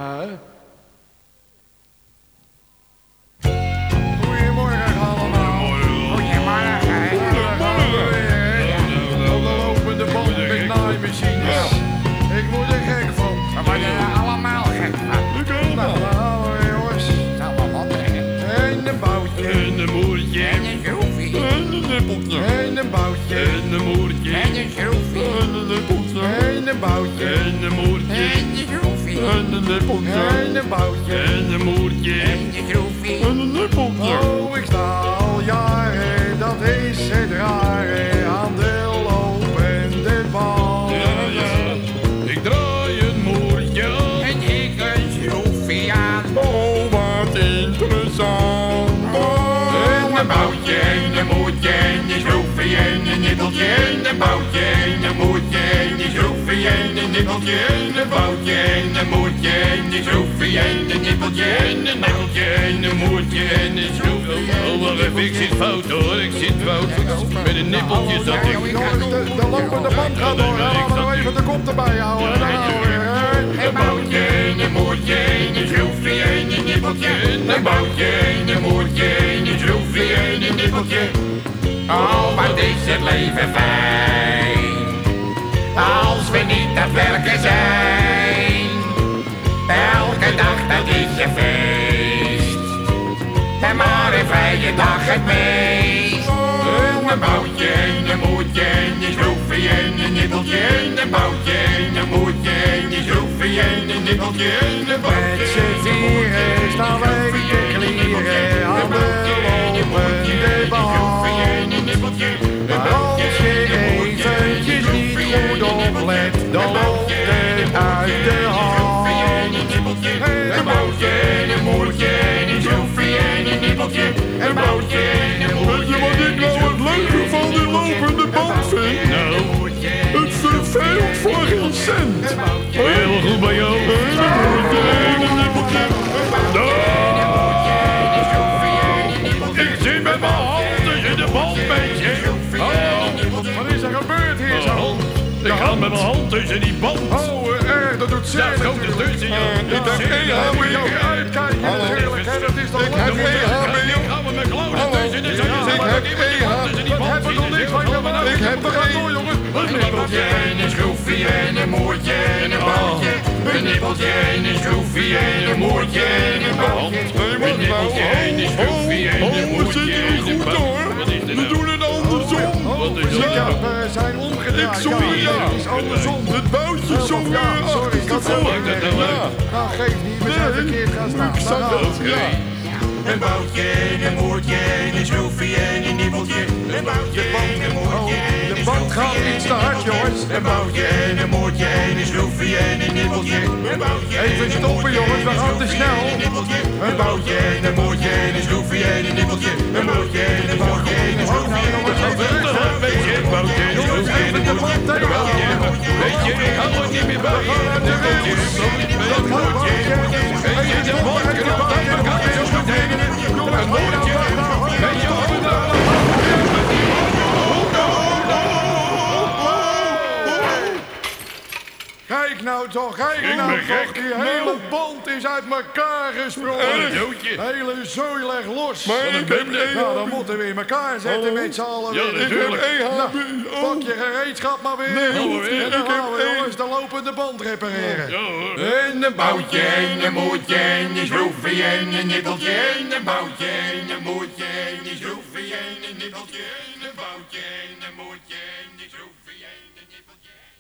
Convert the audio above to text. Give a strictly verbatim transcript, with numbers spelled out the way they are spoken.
Huh? Goedemorgen allemaal. Goedemorgen. Op de lopende band met naaimachines. Ik word er gek van. We worden er allemaal gek van. Nou, daar gaan we jongens. Zal wel wat, hè? En een boutje. En een moertje. En een schroefje. En een nippeltje. En een boutje. En een moertje. En een schroefje. En een nippeltje. En een boutje. En een moertje. En een schroefje. En een nippeltje. En een boutje. En een moertje. En een schroefje. En een nippeltje. Oh, ik sta al jaren, dat is het rare, aan de lopende band. Ja, ja. Ik draai een moertje aan. En ik een schroefje aan. Oh, wat interessant. En een boutje, en een moertje, en een schroefje, en een nippeltje. En een boutje, en een moertje, en een schroefje, en een nippeltje. En een boutje, en een moertje, en een schroefje, en een nippeltje. En een boutje, en een moertje, en een schroefje. Oh, wacht even, ik zit fout hoor. Ik zit fout. Met een nippeltje zat ik. Jongens, de, de lopende band gaat door, laten we nog even de kop erbij houden. Dan gaan we weer. Een boutje, en een moertje, en een schroefje, en een nippeltje. Een boutje, en een moertje, en een schroefje, en een nippeltje. Oh, wat is het leven fijn, als we niet aan het werken zijn. Elke dag, dat is een feest, en maar een vrije dag het meest. Een boutje, en een moertje, en een schroefje, en een nippeltje. Een boutje, en een moertje, en een schroefje, en een nippeltje. Met z'n vieren staan wij te klieren aan de lopende band. Maar als je eventjes niet goed oplet, dan loopt het uit de hand. Een boutje, een moertje, een schroefje en een nippeltje. Een boutje, een moertje. Weet je wat ik nou het leuke van die lopende band vind? Nou, het verveelt voor geen cent. Heel goed bij jou. En een moertje, en een nippeltje. Ik zit met mijn handen in de band, beetje. Wat is er gebeurd hier zo? Ik ga met mijn hand tussen die band. Oh, erg, dat doet zeer Ja, grote natuurlijk. tussen, ja. Ik dacht, één H B O uitkijken natuurlijk, hè, dat is toch Ik heb leuk. één H B O. Gaan we met klauwen tussen. Dan zou je zeggen dat ik met die hand tussen die Dat band heb ik nog niks van gedaan. Ik heb We gaan door, jongens. Een nippeltje en een schroefje en een moertje en een boutje. Een nippeltje en een schroefje en een moertje en een boutje. Een nippeltje en een schroefje en een moertje en een boutje. We doen het andersom. Wat is dat? Ja, we zijn omgedraaid. Ik sorry, ja. Het is andersom. Het boutje zo Ja, sorry, ik had het achterstevoren. ook niet mee. Nou, geef niet, we zijn verkeerd gaan staan. Ik zag Daar dat. gaan we. Ja. Een boutje en een moertje en een schroefje en een nippeltje. Een boutje en een moertje en De een band gaat schroefje en iets te hard, jongens. een boutje en een moertje en een schroefje en een nippeltje. Een boutje Even stoppen, jongens, we gaan te snel. Een boutje en een moertje en een schroefje en een nippeltje. Een boutje en een moertje en een schroefje en een nippeltje. Weet je, boutje en schroefje en een boutje. Weet je, ik hou het niet meer bij. Een moertje, weet je, de band knapt aan elkaar zo meteen. Een moertje, weet je wat we nou... Kijk nou toch, kijk Ik nou ben toch. gek. Die hele band is uit elkaar Een gesprongen. doodje. De hele zooi legt los. Maar ik heb één Nou, dan moeten we in elkaar zetten met z'n allen. Ja, weer. natuurlijk. Nou, pak je gereedschap maar weer. Nee, En hoor, dan ik gaan heb we één. jongens de lopende band repareren. Ja hoor. En een Boutje en een moertje en een schroefje en een nippeltje. En een boutje en een moertje en een schroefje en een nippeltje. En een boutje en een moertje en een schroefje en een nippeltje.